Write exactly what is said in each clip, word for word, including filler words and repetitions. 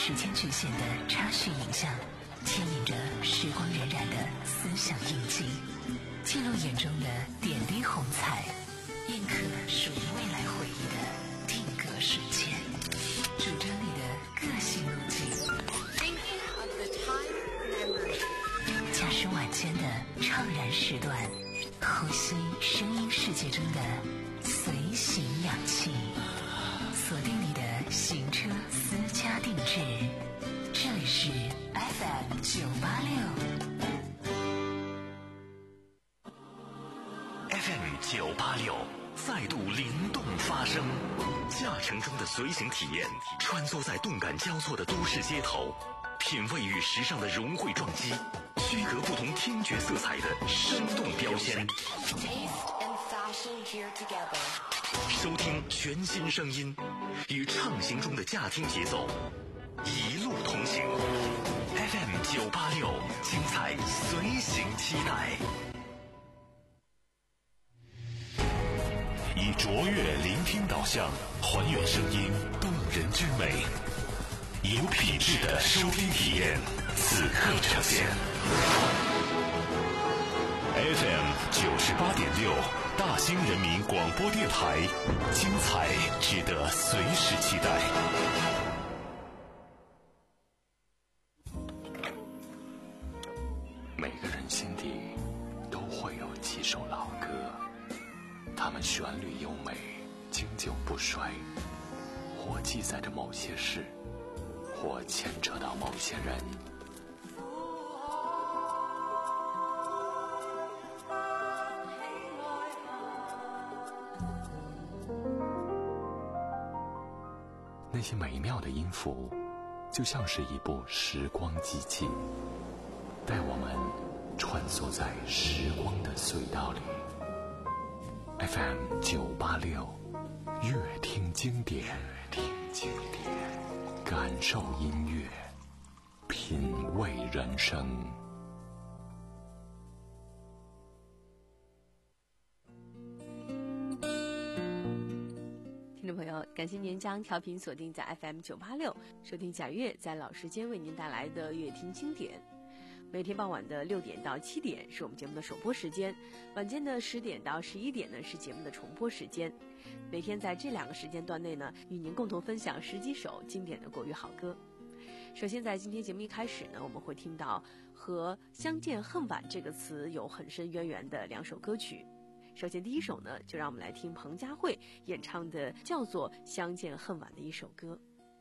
时间局限的插叙影像，牵引着时光荏苒的思想印记，记录眼中的点滴红彩，印刻属于未来回忆的定格瞬间，主张你的个性路径。驾驶晚间的怅然时段，呼吸声音世界中的随行氧气，锁定你的行车私家定制。这里是 F M 九八六 F M 九八六再度灵动发声，驾乘中的随行体验，穿梭在动感交错的都市街头，品味与时尚的融汇撞击，区隔不同听觉色彩的生动标签。收听全新声音，与畅行中的驾听节奏一路同行。F M 九八六，精彩随行期待。以卓越聆听导向，还原声音动人之美，有品质的收听体验，此刻呈现。F M 九十八点六，大兴人民广播电台，精彩值得随时期待。每个人心底都会有几首老歌，它们旋律优美，经久不衰，或记载着某些事，或牵扯到某些人。那些美妙的音符，就像是一部时光机器，带我们穿梭在时光的隧道里。F M 九八六，乐听经典，乐听经典，感受音乐，品味人生。 听众朋友，感谢您将调频锁定在 F M 九八六，收听贾悦在老时间为您带来的乐听经典。每天傍晚的六点到七点是我们节目的首播时间，晚间的十点到十一点呢是节目的重播时间。每天在这两个时间段内呢，与您共同分享十几首经典的国语好歌。首先在今天节目一开始呢，我们会听到和相见恨晚这个词有很深渊源的两首歌曲。首先第一首呢，就让我们来听彭佳慧演唱的叫做《相见恨晚》的一首歌。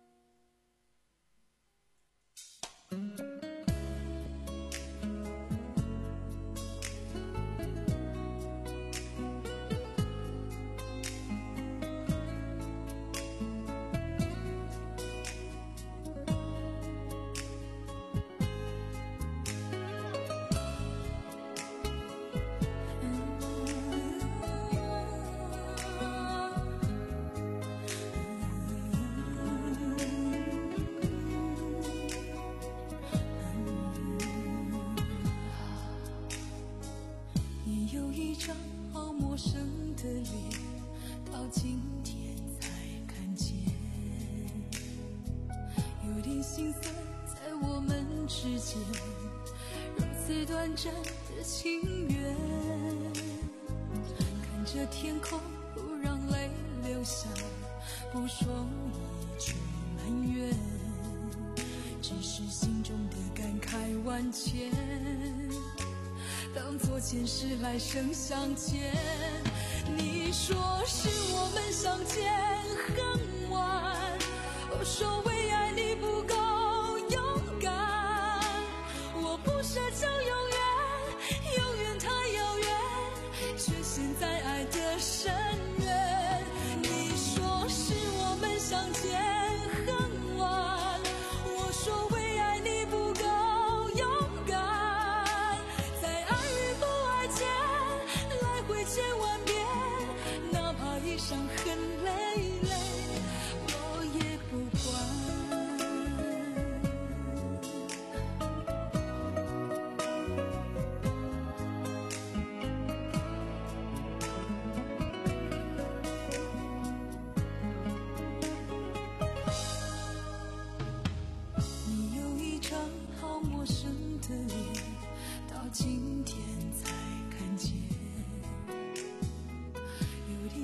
前世来生相见，你说是我们相见恨晚，我说为爱你不够勇敢，我不奢求永远，永远太遥远，却陷在爱的深渊。你说是我们相见恨晚，我说为爱你不够勇敢，在爱与不爱间来回千万遍，哪怕一伤痕累累，我也不管。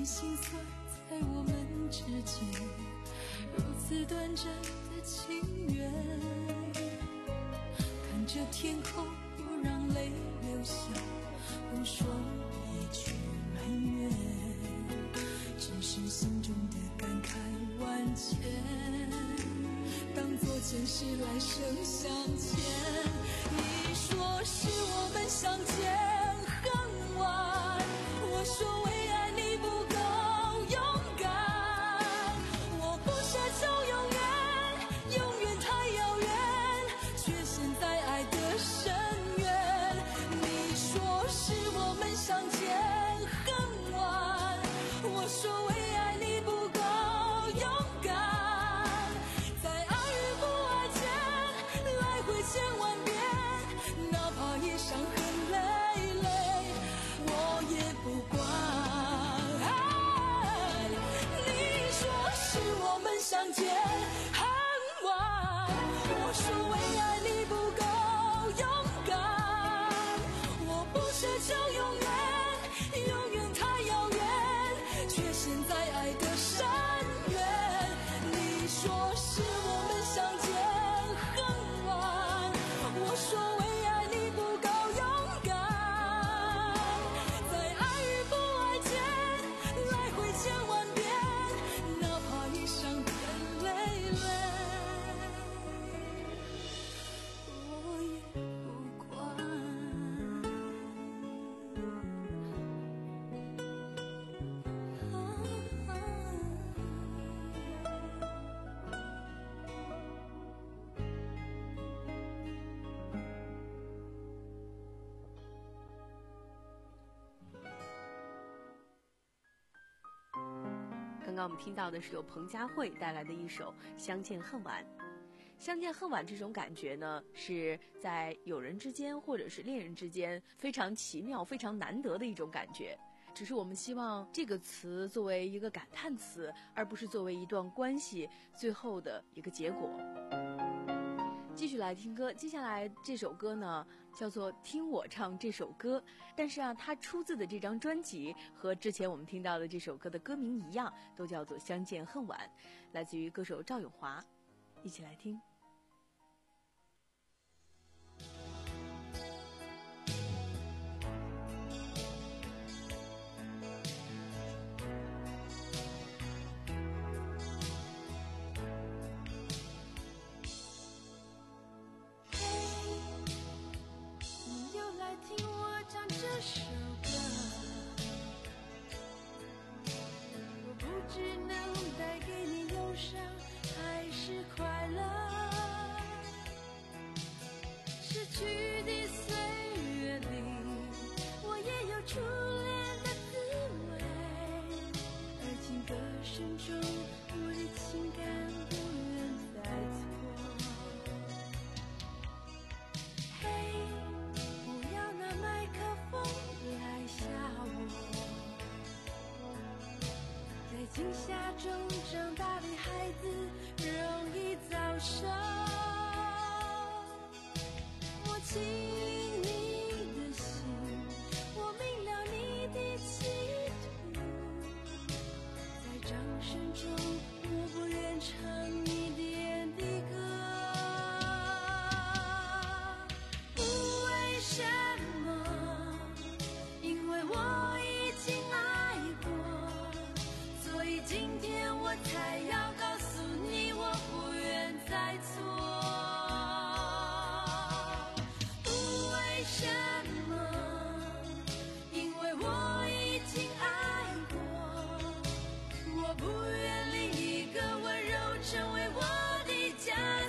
心酸在我们之间，如此短暂的情缘，看着天空不让泪流下，无说一句埋怨，只是心中的感慨万千，当作前世来生相欠。你说是我们相见恨晚，我说为爱你不够勇敢，我不奢求永远，永远太遥远，却陷在爱的深渊。你说是我们相见恨晚，我说为爱你不够勇敢，在爱与不爱间来回千万遍，哪怕也伤痕累累，我也不管。你说是我们相见恨晚，我说为爱你不够勇敢，我不奢求永远，永远太遥远，却陷在爱的深渊。你说是我们相见恨晚，我说为爱你不够勇敢，在爱与不爱间来回千万遍，哪怕已伤痕累累，我也不管。 刚刚我们听到的是由彭佳慧带来的一首《相见恨晚》。相见恨晚这种感觉呢，是在友人之间或者是恋人之间非常奇妙、非常难得的一种感觉。只是我们希望这个词作为一个感叹词，而不是作为一段关系最后的一个结果。继续来听歌，接下来这首歌呢叫做《听我唱这首歌》，但是啊，它出自的这张专辑和之前我们听到的这首歌的歌名一样，都叫做《相见恨晚》，来自于歌手赵咏华，一起来听。 听我唱这首歌，我不知能带给你忧伤还是快乐，逝去的岁月里我也有初恋的滋味，而情歌声中我的情感不愿再错。在惊吓中长大的孩子容易早熟，我亲你的心，我明了你的企图，在掌声中我不愿唱你点的歌，不为什么，因为我已经爱过，所以今天我才要告诉你，我不愿再错。不为什么，因为我已经爱过，我不愿另一个温柔成为我的枷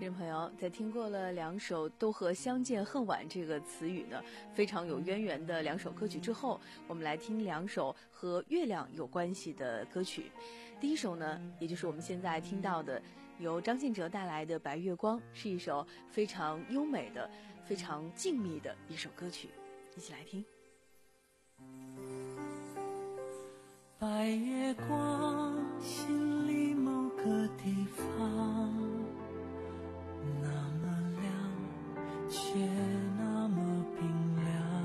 听众朋友，在听过了两首都和相见恨晚这个词语呢非常有渊源的两首歌曲之后，我们来听两首和月亮有关系的歌曲。第一首呢，也就是我们现在听到的由张信哲带来的《白月光》，是一首非常优美的非常静谧的一首歌曲，一起来听。 白月光，心里某个地方那么亮，却那么冰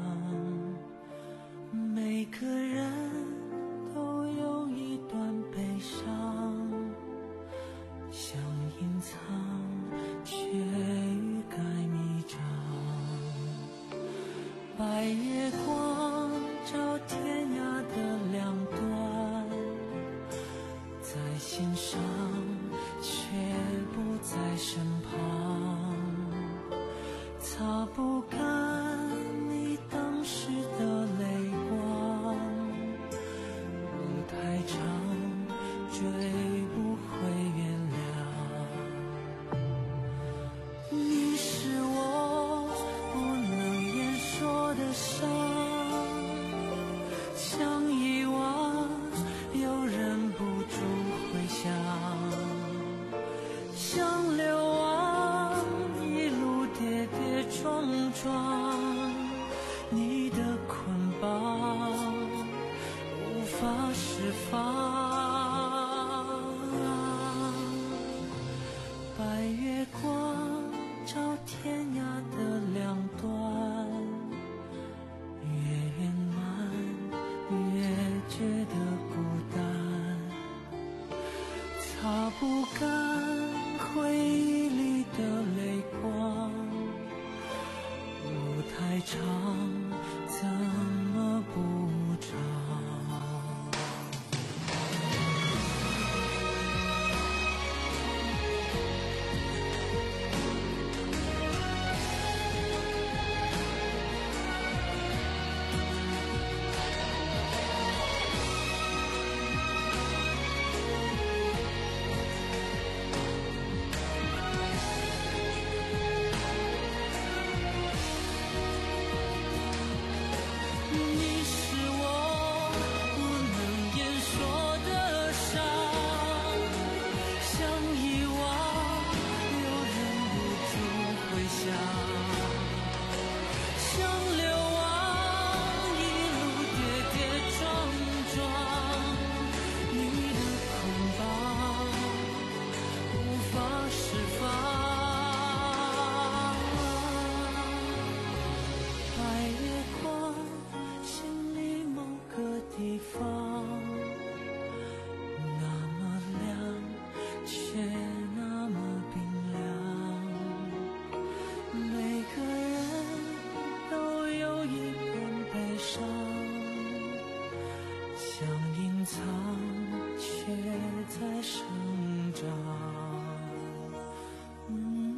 凉。每个人都有一段悲伤，想隐藏，却欲盖弥彰。白月光照天涯的两端，在心上，却不在身旁，擦不干你当时的泪光。路太长，追不回原谅。你是我不能言说的伤，想遗忘又忍不住回想，想流亡一路跌跌撞撞，你的捆绑无法释放。白月光照天涯的两端，越圆满越觉得孤单，擦不干回忆里的泪光。路太长，怎么不长？你是我不能言说的伤，想遗忘又忍不住回想，想流亡一路跌跌撞撞，你的捆绑无法释放。白月光，心里某个地方那么亮，却那么冰凉。每个人都有一份悲伤，想隐藏，却在生长。嗯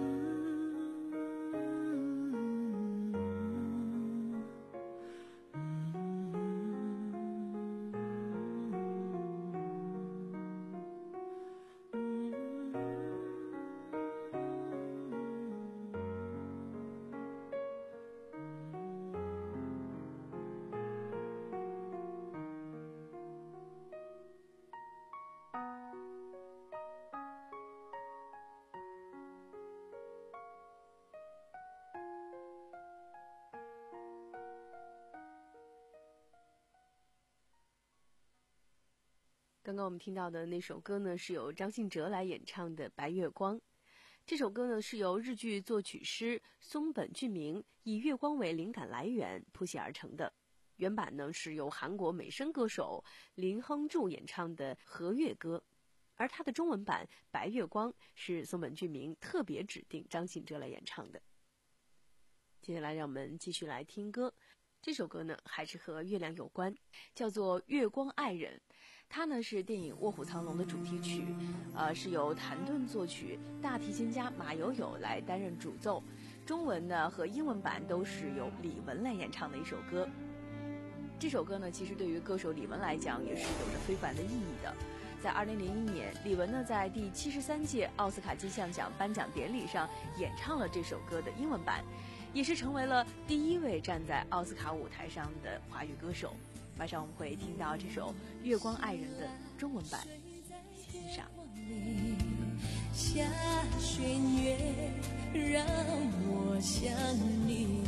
刚刚我们听到的那首歌呢，是由张信哲来演唱的《白月光》。这首歌呢，是由日剧作曲师松本俊明以月光为灵感来源谱写而成的。原版呢，是由韩国美声歌手林亨柱演唱的和乐歌，而他的中文版《白月光》是松本俊明特别指定张信哲来演唱的。接下来让我们继续来听歌。这首歌呢，还是和月亮有关，叫做《月光爱人》。它呢是电影《卧虎藏龙》的主题曲，呃，是由谭盾作曲，大提琴家马友友来担任主奏。中文呢和英文版都是由李玟来演唱的一首歌。这首歌呢，其实对于歌手李玟来讲也是有着非凡的意义的。 在二零零一年，李玟呢在第七十三届奥斯卡金像奖颁奖典礼上演唱了这首歌的英文版，也是成为了第一位站在奥斯卡舞台上的华语歌手。马上我们会听到这首《月光爱人》的中文版，欣赏。 下弦月，让我想你，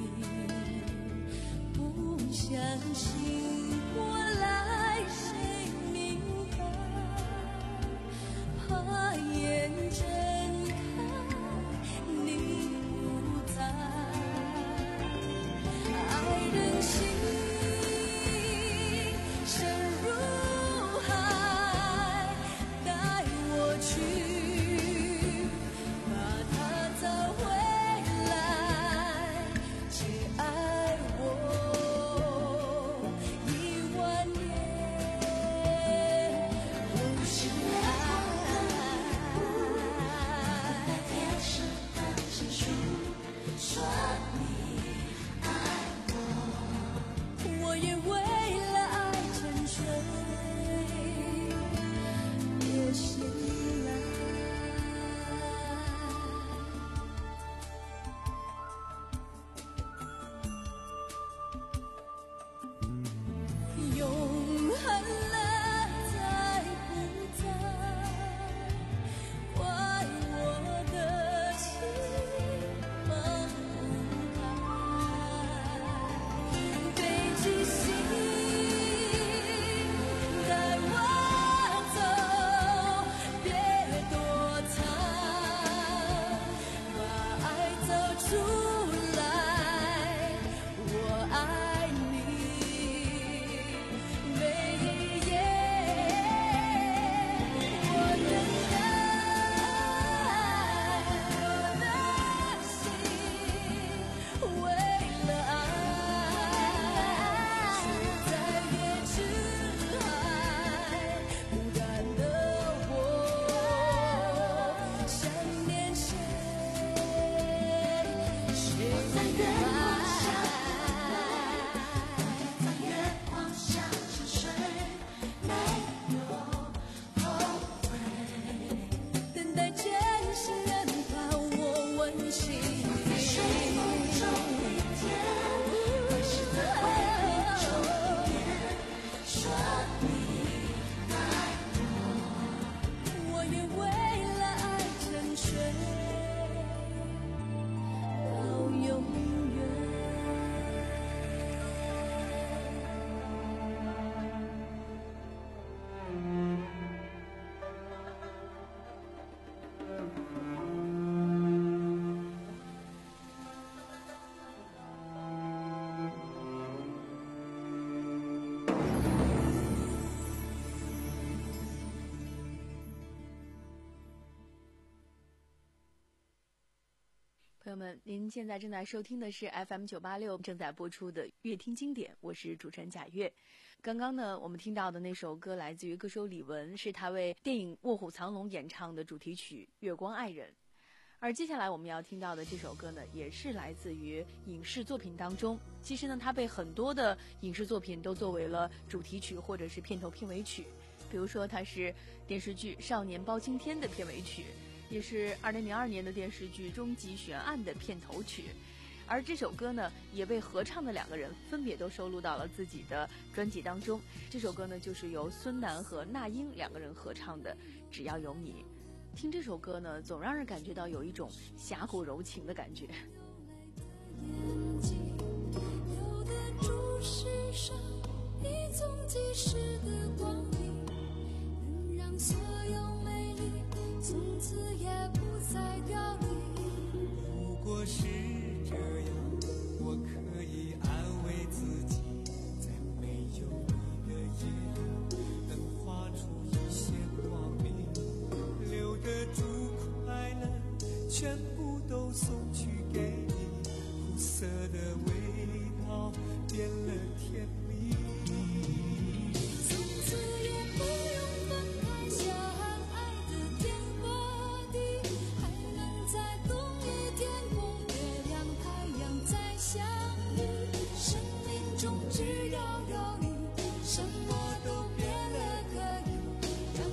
不相信我来谁明白，怕眼睁开你不在，爱人心深如海，带我去。 朋友们，您现在正在收听的是 F M 九八六 正在播出的乐听经典，我是主持人贾月。刚刚呢，我们听到的那首歌来自于歌手李玟，是她为电影《卧虎藏龙》演唱的主题曲《月光爱人》。而接下来我们要听到的这首歌呢，也是来自于影视作品当中。其实呢，它被很多的影视作品都作为了主题曲或者是片头片尾曲。比如说，它是电视剧《少年包青天》的片尾曲，也是二零零二年的电视剧《终极悬案》的片头曲。而这首歌呢，也被合唱的两个人分别都收录到了自己的专辑当中。这首歌呢，就是由孙楠和那英两个人合唱的《只要有你》。听这首歌呢，总让人感觉到有一种侠骨柔情的感觉。 有的注视上一纵即逝的光影，能让所有美丽从此也不再凋零。 如果是这样，我可以安慰自己，在没有你的夜里，能画出一线光明，留得住快乐，全部都送去给你，苦涩的味道变了甜蜜。 从此也不用分开，相爱的天和地，还能在同一天空，月亮太阳再相遇。生命中只要有你，什么都变了，可以让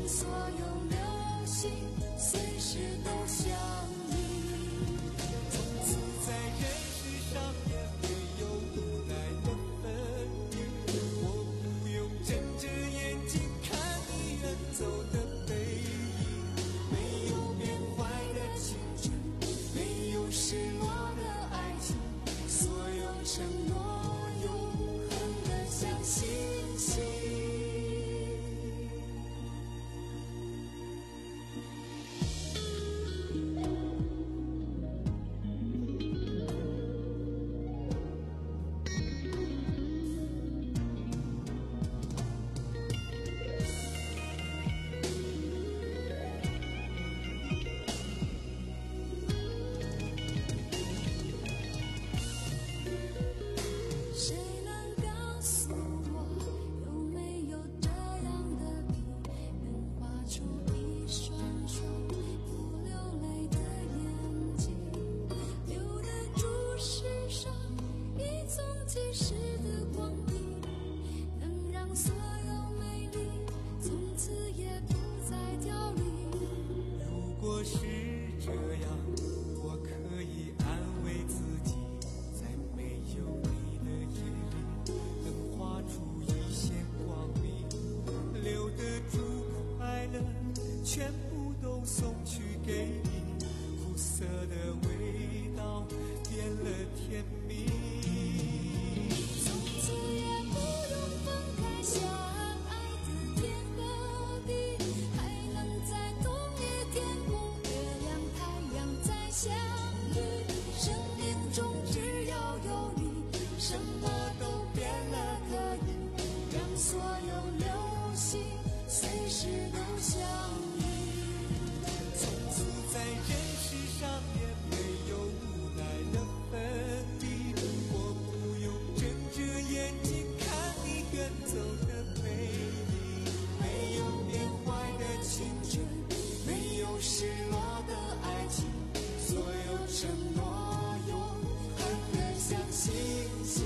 果是这样，我可以安慰自己，在没有你的夜里，能画出一线光明，留得住快乐，全部都送去给你，苦涩的味道变了甜蜜。 从此也不用分开，相爱的天和地，还能在同一天空，月亮太阳再相遇。生命中只要有你，什么都变了，可以让所有流星随时都相遇。 从此在人世上也没有无奈的分离，我不用睁着眼睛看你远走的美丽，没有变坏的青春，没有失落的爱情，所有承诺永恒的像星星。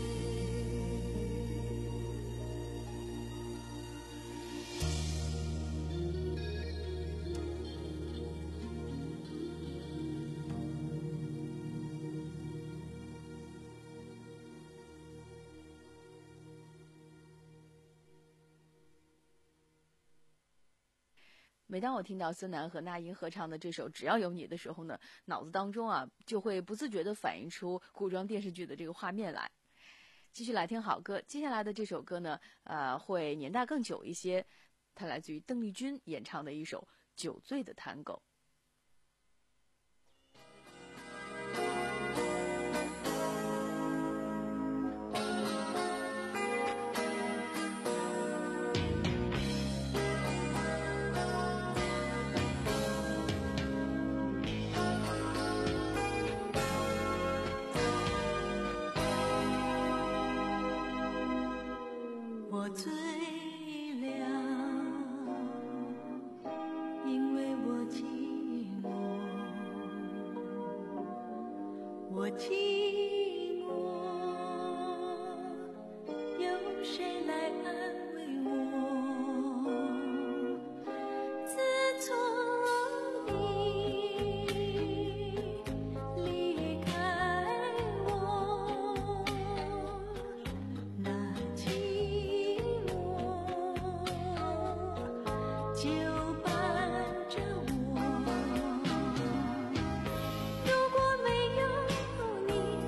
每当我听到孙楠和那英合唱的这首《只要有你》的时候呢，脑子当中啊就会不自觉地反映出古装电视剧的这个画面来。继续来听好歌，接下来的这首歌呢，呃，会年代更久一些，它来自于邓丽君演唱的一首《酒醉的探戈》。 我醉了，因为我寂寞，我寂寞，有谁来安慰我？自从你离开我，那寂就伴着我。如果没有你，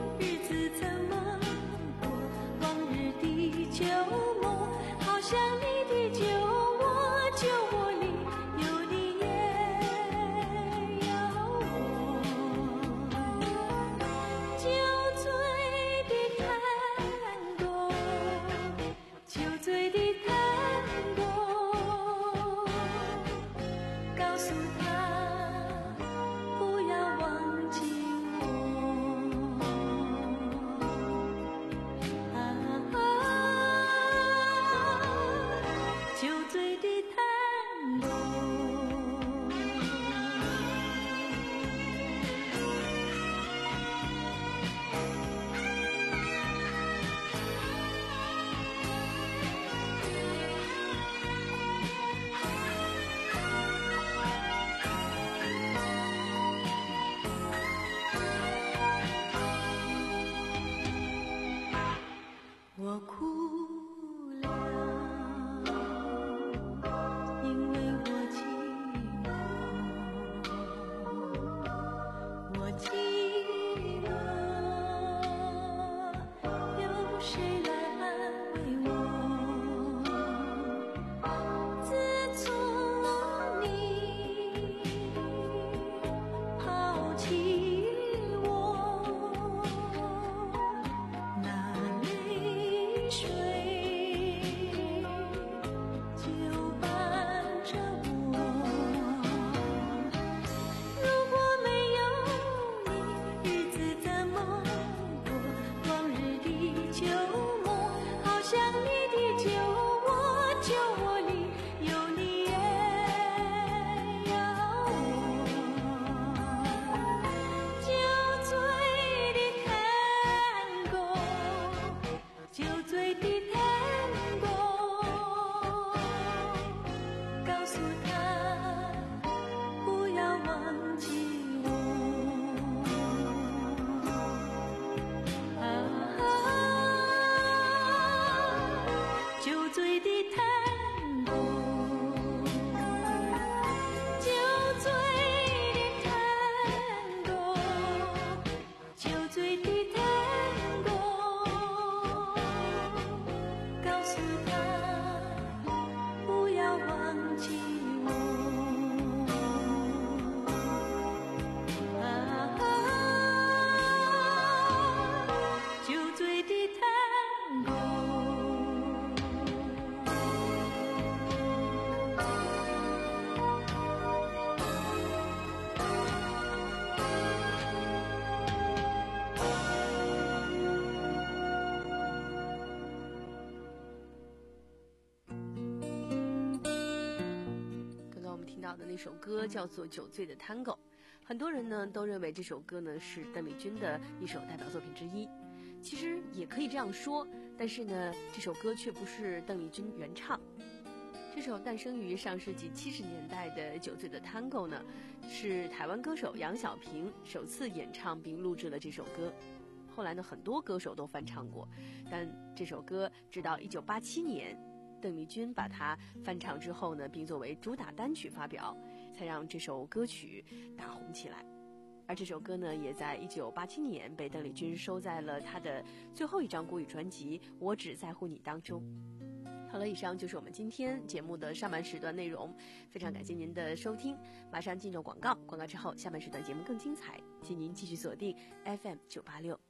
的一首歌叫做《酒醉的探戈》，很多人呢都认为这首歌呢是邓丽君的一首代表作品之一。其实也可以这样说，但是呢，这首歌却不是邓丽君原唱。这首诞生于上世纪七十年代的《酒醉的探戈》呢，是台湾歌手杨小萍首次演唱并录制了这首歌。后来呢，很多歌手都翻唱过，但这首歌直到一九八七年，邓丽君把它翻唱之后呢，并作为主打单曲发表，才让这首歌曲大红起来。而这首歌呢，也在一九八七年被邓丽君收在了她的最后一张国语专辑《我只在乎你》当中。好了，以上就是我们今天节目的上半时段内容，非常感谢您的收听。马上进入广告，广告之后下半时段节目更精彩，请您继续锁定 F M 九八六。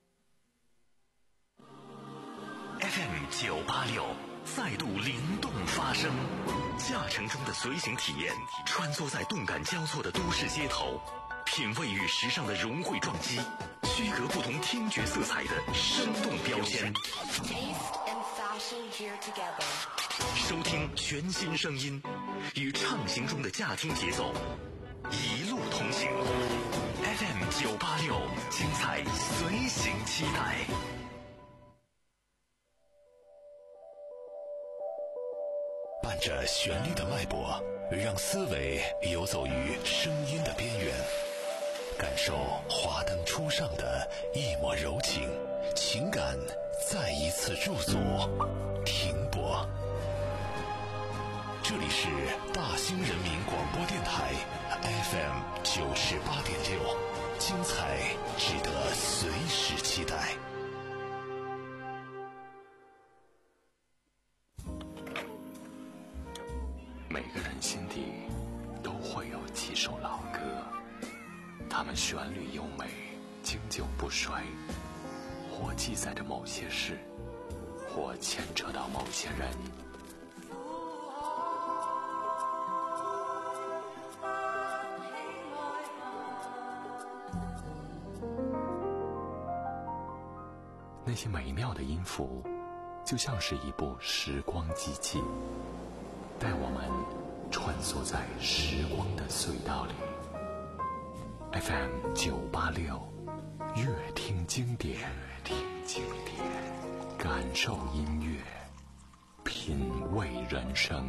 F M 九八六再度灵动发声，驾乘中的随行体验，穿梭在动感交错的都市街头，品味与时尚的融汇撞击，区隔不同听觉色彩的生动标签。收听全新声音，与畅行中的驾听节奏，一路同行。F M 九八六，精彩随行期待。伴着旋律的脉搏，让思维游走于声音的边缘，感受华灯初上的一抹柔情，情感再一次驻足停泊。这里是大兴人民广播电台 F M 九十八点六，精彩值得随时期待。每个人心底都会有几首老歌，它们旋律优美，经久不衰，或记载着某些事，或牵扯到某些人。那些美妙的音符，就像是一部时光机器，带我们穿梭在时光的隧道里。F M 九八六，乐听经典，乐听经典，感受音乐，品味人生。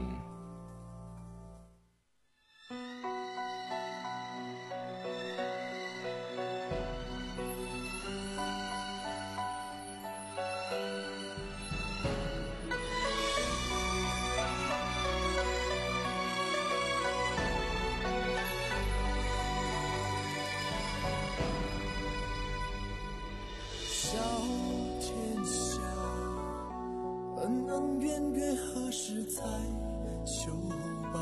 恩恩怨怨何时才休罢？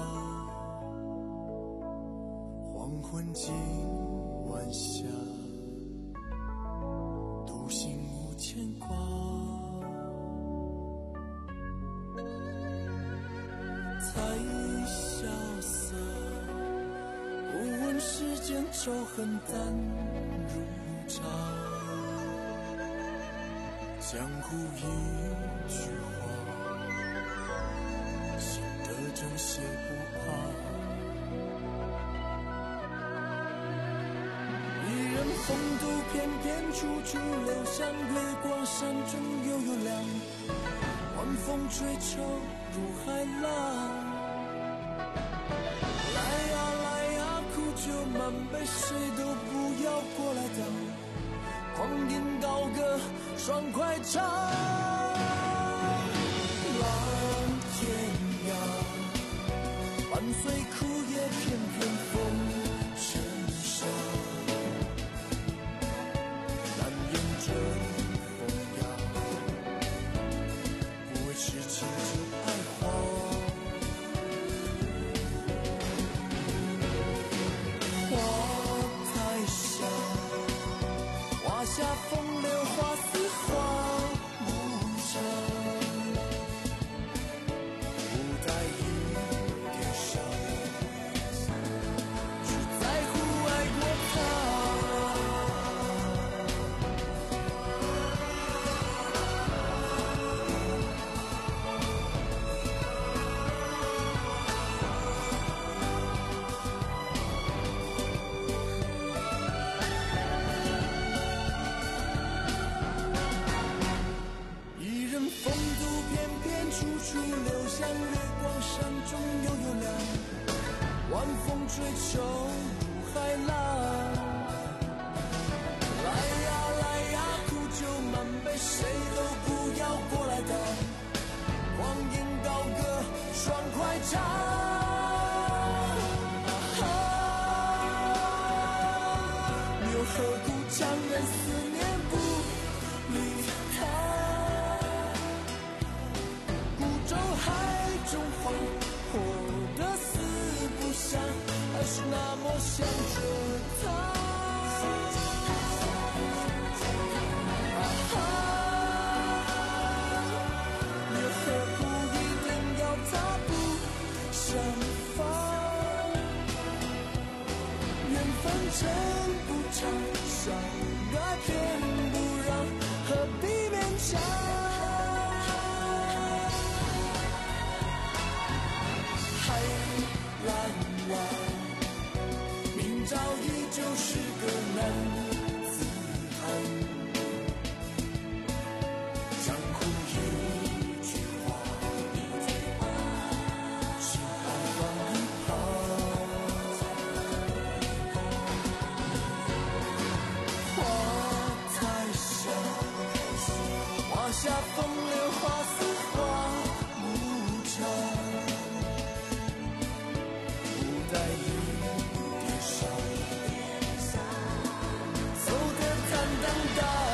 黄昏今晚霞，独行无牵挂。才萧瑟，不问世间仇恨淡如茶。江湖一句话，心得正邪不怕。一人风度翩翩，处处留香。月光山中悠悠亮，晚风吹愁如海浪。来呀来呀，苦酒满杯，谁都不要过来挡。狂饮高歌，爽快唱，浪天涯，伴随苦叶片片风尘沙，难言这风雅，不为痴情这爱花。花太香，花下风流花似花无常，不在意天上，只在乎爱过他。 像月光山中悠悠亮，晚风吹秋入海浪。来呀来呀，苦酒满杯，谁都不要过来挡，光阴高歌爽快唱。啊，又何苦强忍思念不离他？孤舟海中花，活得四不像，还是那么想着他。真不长，相爱偏不让，何必勉强？海蓝蓝，明朝依旧是个男子汉。江湖一句话，心安放一旁。下风流花似花无常，不带一点伤，走得坦荡荡。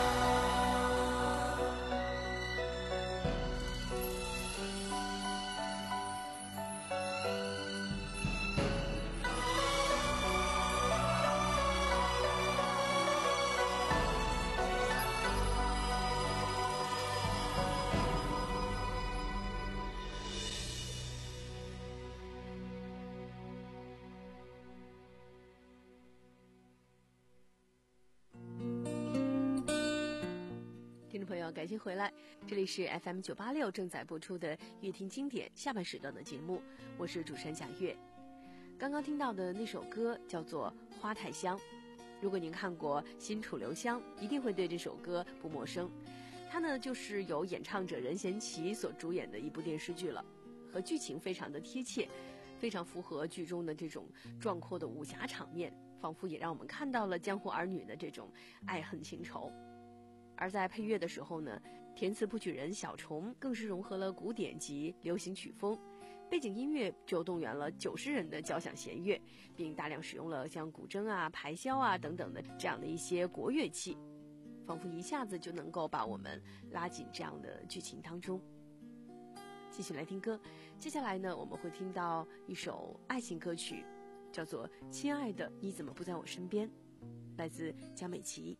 听众朋友，感谢回来，这里是 F M 九八六正在播出的乐听经典下半时段的节目，我是主持人贾月。刚刚听到的那首歌叫做《花太香》，如果您看过《新楚留香》，一定会对这首歌不陌生。它呢就是由演唱者任贤齐所主演的一部电视剧了，和剧情非常的贴切，非常符合剧中的这种壮阔的武侠场面，仿佛也让我们看到了江湖儿女的这种爱恨情仇。而在配乐的时候呢，填词谱曲人小虫更是融合了古典及流行曲风，背景音乐就动员了九十人的交响弦乐，并大量使用了像古筝啊、排箫啊等等的这样的一些国乐器，仿佛一下子就能够把我们拉进这样的剧情当中。继续来听歌，接下来呢，我们会听到一首爱情歌曲，叫做《亲爱的你怎么不在我身边》，来自江美琪。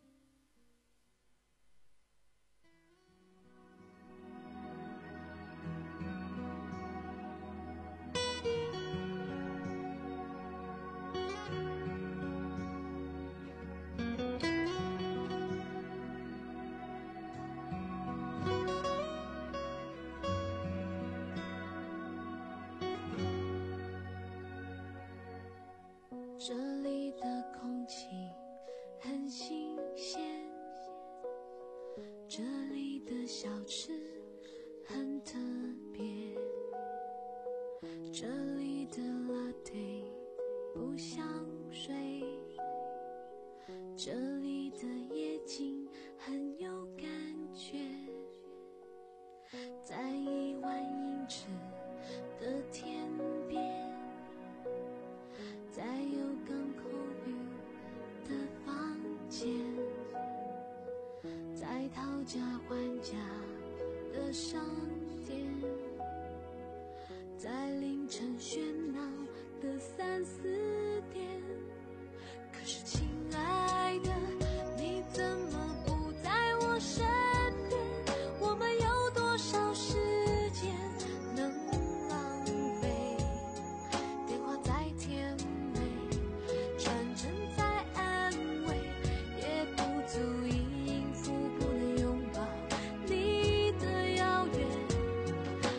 这里的空气很新鲜，这里的小吃很特别，这里的 latte 不像水，这里的夜景很有感觉，在一万英尺的天边，在有港口 view 的房间，在讨价还价的商店，在凌晨喧闹的三四点。可是亲爱的，你怎么不在我身边？我们有多少时间能浪费？电话再甜美，传真再安慰，也不足以应付不能拥抱你的遥远。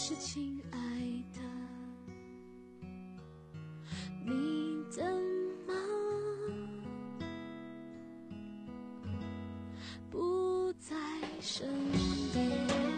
是亲爱的，你怎么不在身边？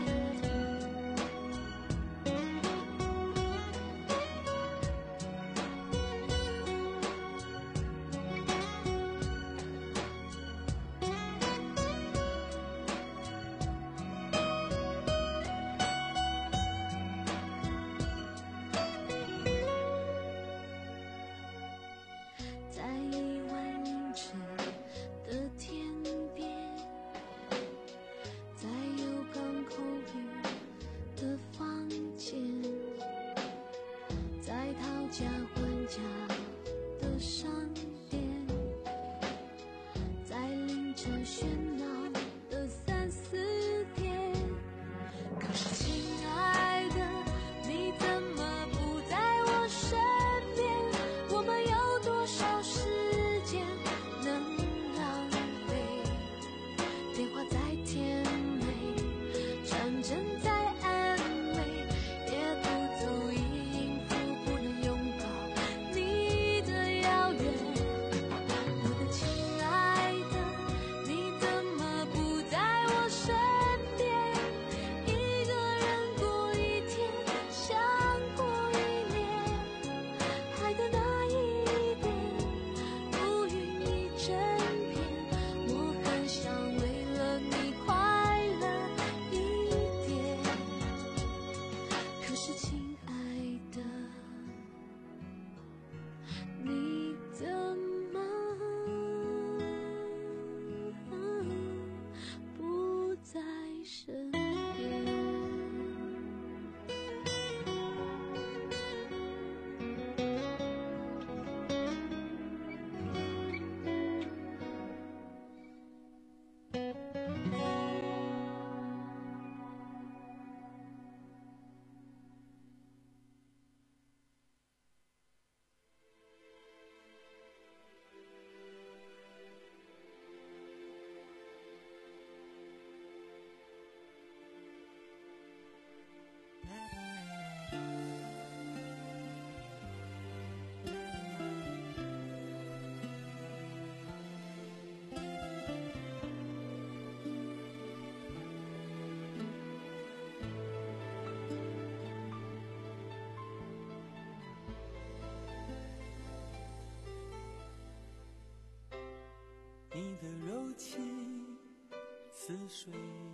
你的柔情似水，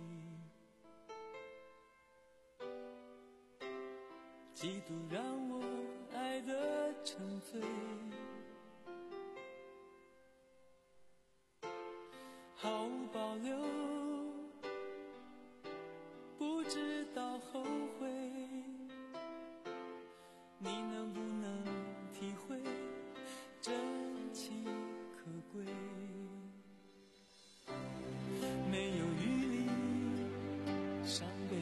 几度让我爱得沉醉，毫无保留，不知道后悔，你能不能体会真情可贵？没有余力伤悲，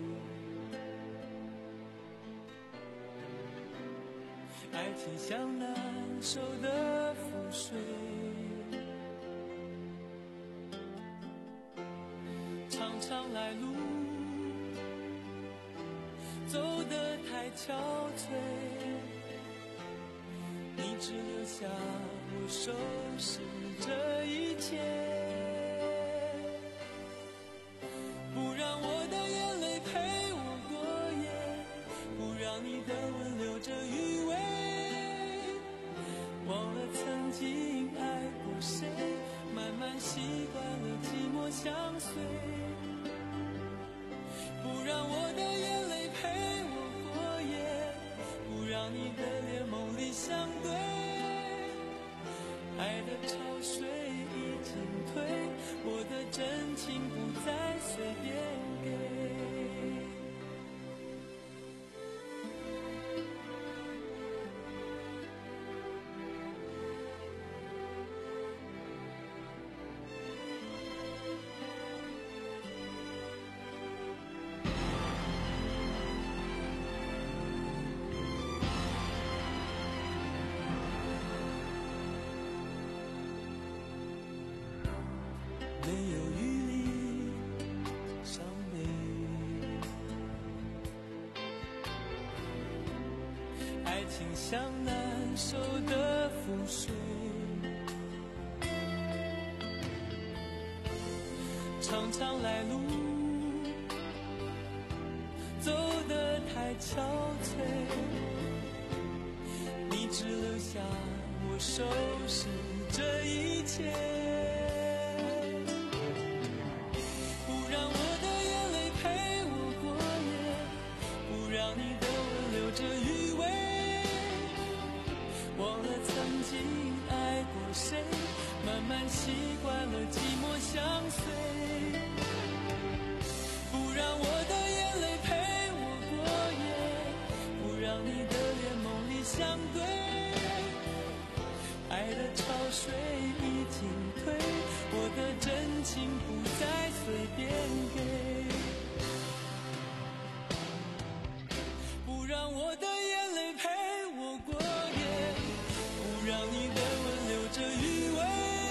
爱情像难收的覆水，长长来路走得太憔悴，你只留下我收拾这一切，不让我的眼泪陪我过夜，不让你的吻留着余味，忘了曾经爱过谁，慢慢习惯了寂寞相随，不让我的眼泪陪我过夜，不让你的脸梦里相对，爱的潮水已经退。 情像难收的覆水，常常来路走得太憔悴，你只留下我收拾这一切，不让我的眼泪陪我过夜，不让你的吻留着余味，忘了曾经爱过谁，慢慢习惯了寂寞相随，不让我的眼泪陪我过夜，不让你的脸梦里相对，爱的潮水已经退，我的真情不再随便给，不让我的眼泪陪我过夜，不让你的吻留着余味，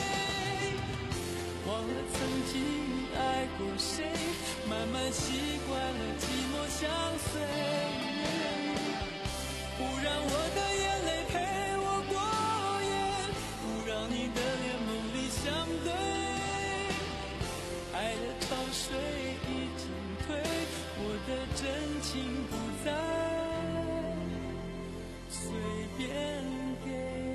忘了曾经爱过谁，慢慢习惯了寂寞相随，不让我的眼泪陪我过夜，不让你的脸梦里相对，爱的潮水已经退，我的真情不再随便给。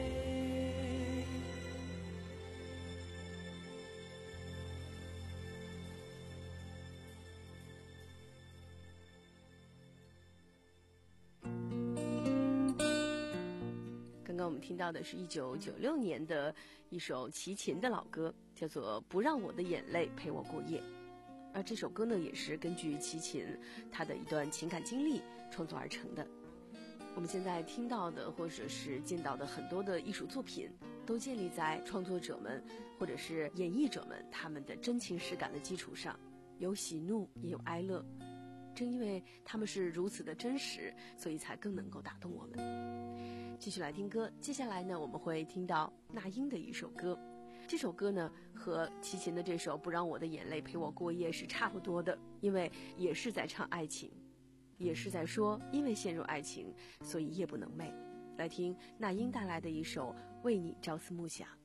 刚刚我们听到的是一九九六年的一首齐秦的老歌，叫做《不让我的眼泪陪我过夜》。而这首歌呢，也是根据齐秦他的一段情感经历创作而成的。我们现在听到的或者是见到的很多的艺术作品，都建立在创作者们或者是演绎者们他们的真情实感的基础上，有喜怒也有哀乐。正因为他们是如此的真实，所以才更能够打动我们。继续来听歌，接下来呢，我们会听到那英的一首歌。这首歌呢，和齐秦的这首《不让我的眼泪陪我过夜》是差不多的，因为也是在唱爱情，也是在说因为陷入爱情，所以夜不能寐。来听那英带来的一首《为你朝思暮想》。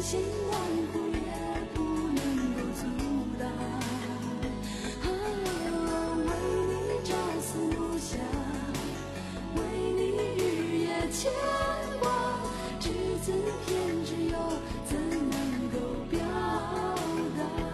千万苦也不能够阻挡。啊，为你朝思暮想，为你日夜牵挂，只字片只有怎能够表达？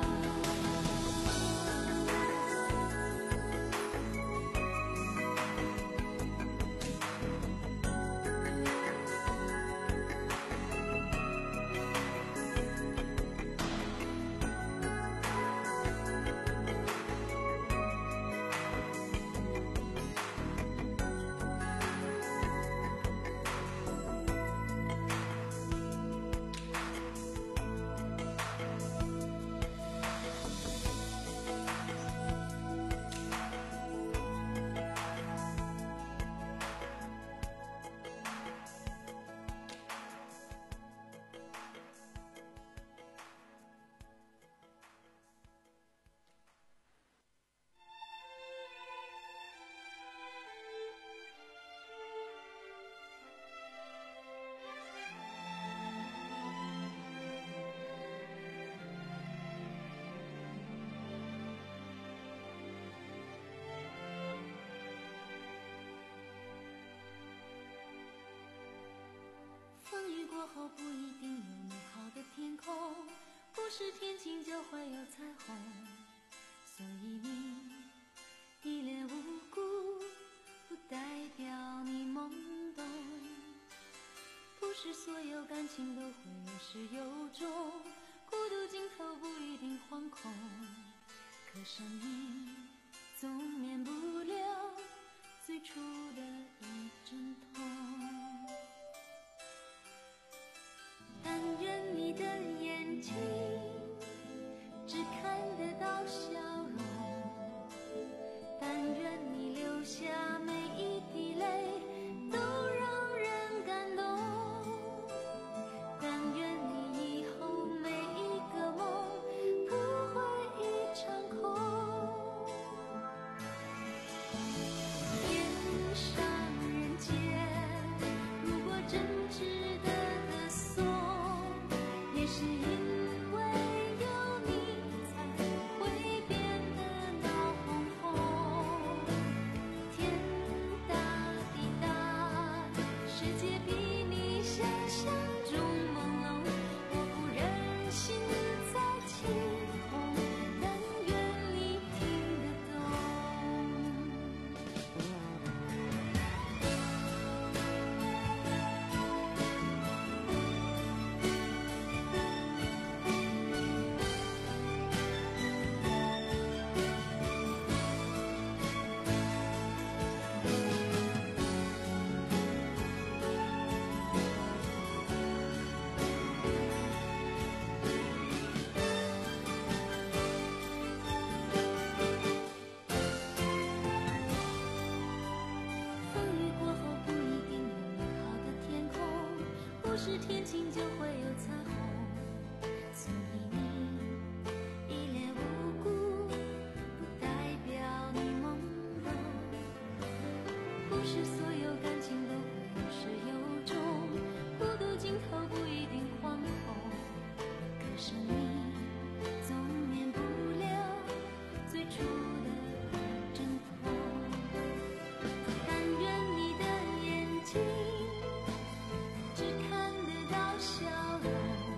风雨过后不一定有美好的天空，不是天晴就会有彩虹，所以你一脸无辜不代表你懵懂，不是所有感情都会有始有终，孤独尽头不一定惶恐，可生命总免不了最初的一阵痛。但愿你的眼睛只看得到笑容，但愿你流下每一滴泪都让人感动，但愿你以后每一个梦不会一场空。天上人间，如果真值得歌颂，也是因为有你才会变得闹哄哄。天大地大，世界比你想象中朦胧，我不忍心再起哄，但愿你听得懂。风雨过后不一定有美好的天空，不是天晴就会有彩虹，所以你一脸无辜不代表你懵懂，不是所有感情都会有始有终，孤独尽头不一定惶恐，可生命总免不了最初的一阵痛。但愿你的眼睛只看得到笑容，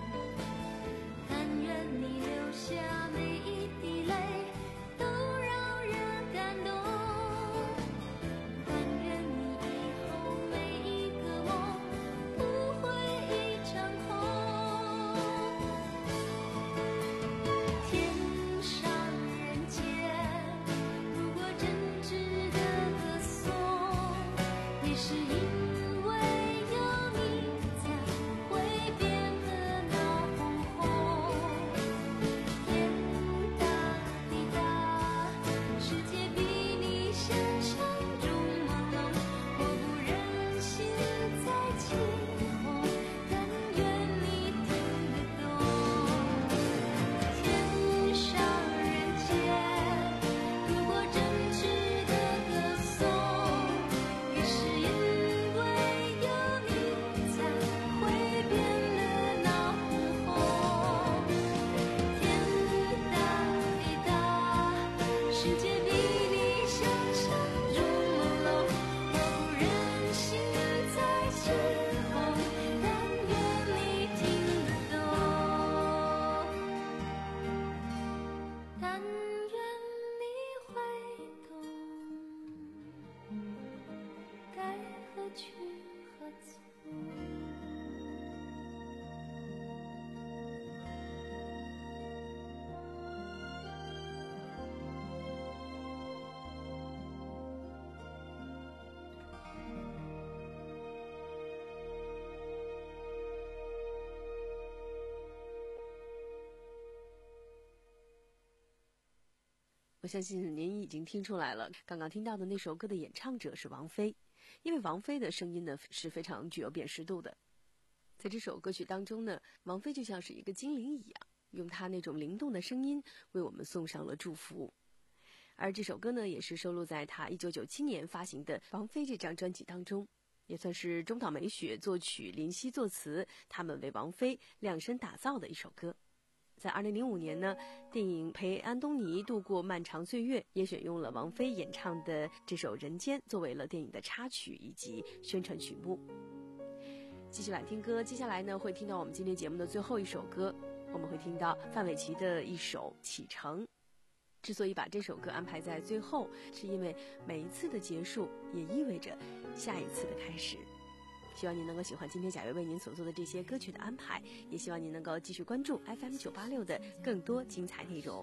相信您已经听出来了，刚刚听到的那首歌的演唱者是王菲，因为王菲的声音呢是非常具有辨识度的。在这首歌曲当中呢，王菲就像是一个精灵一样，用她那种灵动的声音为我们送上了祝福。而这首歌呢，也是收录在她一九九七年发行的《王菲》这张专辑当中，也算是中岛美雪作曲、林夕作词，他们为王菲量身打造的一首歌。在二零零五年呢，电影《陪安东尼度过漫长岁月》也选用了王菲演唱的这首《人间》作为了电影的插曲以及宣传曲目。继续来听歌，接下来呢会听到我们今天节目的最后一首歌，我们会听到范玮琪的一首《启程》。之所以把这首歌安排在最后，是因为每一次的结束也意味着下一次的开始。希望您能够喜欢今天贾月为您所做的这些歌曲的安排，也希望您能够继续关注 F M 九八六的更多精彩内容。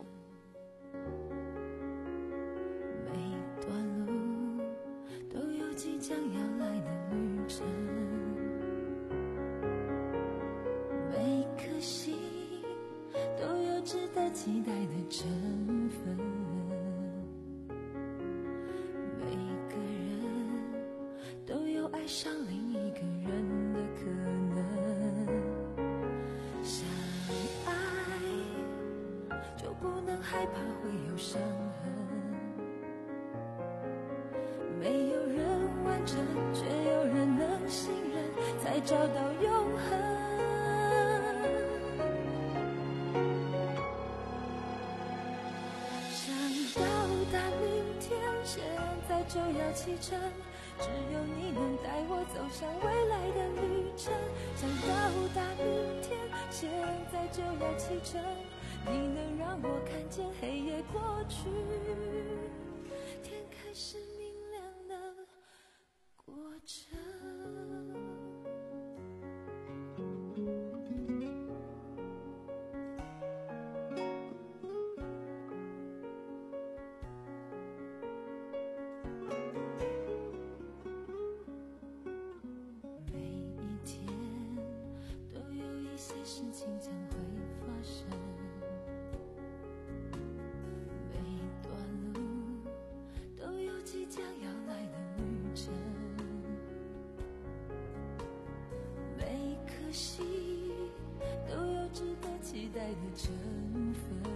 每段路都有即将要来的旅程，每颗心都有值得期待的成分，每个人都有爱上另一个人的可能。相爱就不能害怕会有伤痕，没有人完整，却有人能信任，才找到永恒。想到达明天，现在就要启程，只有你能带我走向未来的旅程。想到达明天，现在就要启程，你能让我看见黑夜过去，天开始明亮的过程。事情将会发生，每段路都有即将要来的旅程，每颗心都有值得期待的成分，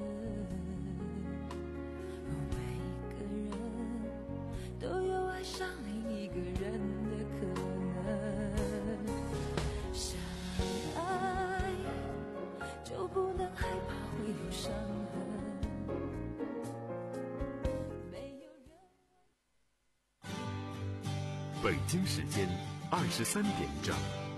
每个人都有爱上另一个人的可能。就不能害怕会有伤痕，没有人。 北京时间二十三点整。